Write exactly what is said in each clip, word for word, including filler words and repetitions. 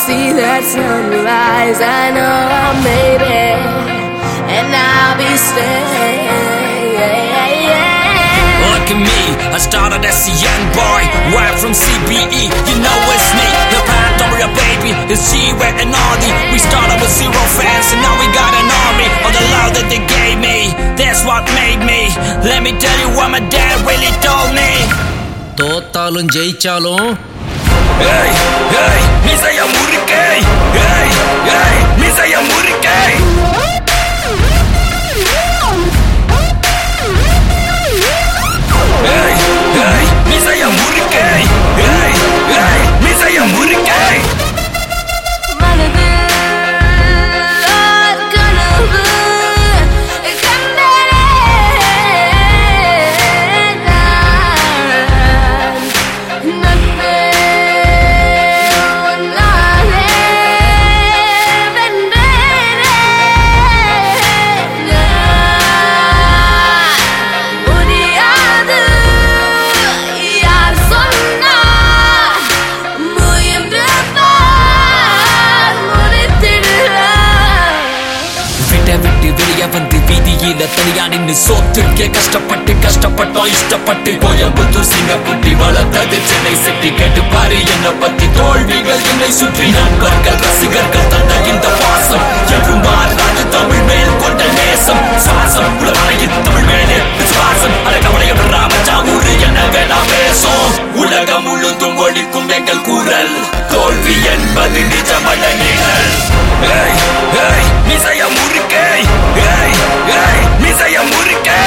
see that sunrise, I know I made it, and I'll be staying. Look at me, I started as a young boy, right from C B E, you know it's me. The Pandora baby, it's G-Way and Audi. We started with zero fans and now we got an army. All the love that they gave me, that's what made me. Let me tell you what my dad really told me. தோத்தாலும் ஜெயிச்சாலும் Hey, hey, மீசைய முறுக்கே. Hey, hey, மீசைய முறுக்கே. Hey, hey, மீசைய முறுக்கே. Hey, hey, மீசைய முறுக்கே. விட்டு வெளிய வந்து வீதியில தனியா நின்னு சோத்துக்கே கஷ்டப்பட்டு கஷ்டப்பட்டோம் இஷ்டப்பட்டு கோயம்புத்தூர் சிங்கப்பூட்டி வளர்த்தது சென்னை சிட்டி. கேட்டு பாரு என்ன பத்தி தோல்விகள் என்னை சுற்றி நண்பர்கள் ரசிகர்கள் தந்த இந்த பாசம் என்றும் மாறாது தமிழ் மேல் கொண்ட நேசம் சுவாசம் உலகாயின் தமிழ் மேலே விசுவாசம் அழகவளைய ராமஜாமூர் என்ன வேணா பேசும் உலகம் முழுதும் ஒழிக்கும் எங்கள் கூறல் தோல்வி என்பது நிஜமல்ல நிழல். Hey, hey, மீசைய முறுக்கே. Hey, hey, மீசைய முறுக்கே.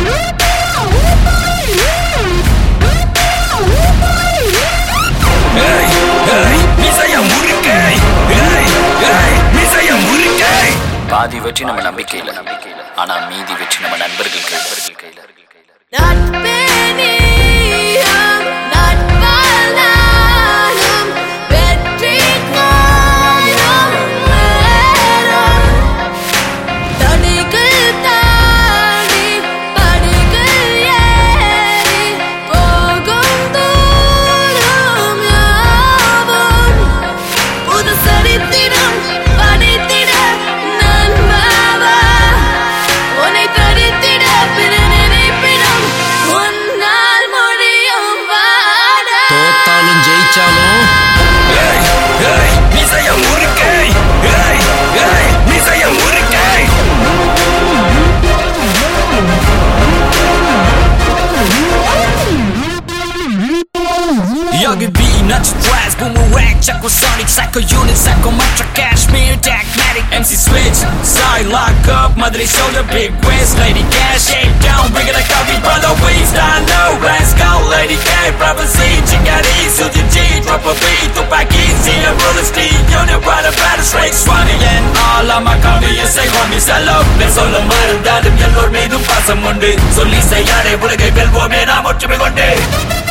Hey, hey, மீசைய முறுக்கே. Hey, hey, மீசைய முறுக்கே. பாதி வெற்றி நம்ம நம்பிக்கையில, ஆனா மீதி வெற்றி நம்ம நண்பர்கள் கையில. தோத்தாலும் ஜெயிச்சாலும் Hey, hey, Meesaya முறுக்கே. Hey, hey, Meesaya முறுக்கே. Yogi B, not stress, boomerang, Chakosonic, Psycho Unit, Psycho Mantra, Cashmere, Tagmatic, M C Switch, side lock up, Madre shoulder, big waist, Lady Cash, shake down, bring it a coffee, brother, we stand low, let's go, Lady K, Prophecy, Chingari, Suji G, drop a beat, Tupaki, see a roller steam, unit, ride a battle, straight, Swanee, and all of my coffee, you say, homies, hello, let's all the matter, that if you're Lord, me, do pass some Monday, so Lisa, Yare, Bulagay, Belvo, man, I'm what you be one day.